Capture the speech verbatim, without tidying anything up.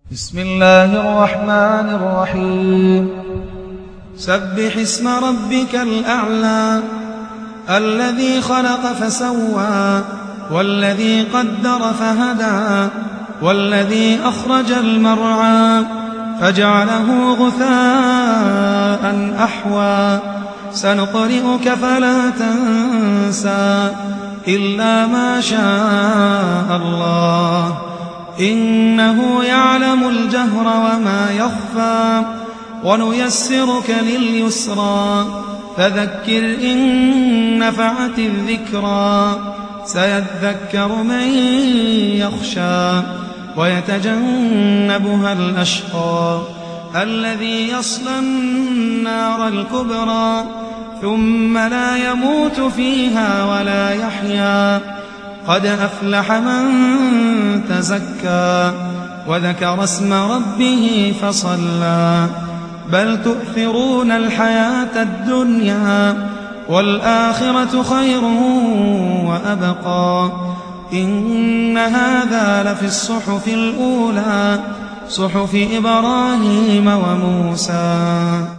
بسم الله الرحمن الرحيم سبح اسم ربك الأعلى الذي خلق فسوى والذي قدر فهدى والذي أخرج المرعى فجعله غثاء أحوى سنقرئك فلا تنسى إلا ما شاء الله إنه يعلم الجهر وما يخفى ونيسرك لليسرى فذكر إن نفعت الذكرى سيذكر من يخشى ويتجنبها الأشقى الذي يصلى النار الكبرى ثم لا يموت فيها ولا يحيا قد أفلح من تزكى وذكر اسم ربه فصلى بل تؤثرون الحياة الدنيا والآخرة خير وأبقى إن هذا لفي الصحف الأولى صحف إبراهيم وموسى.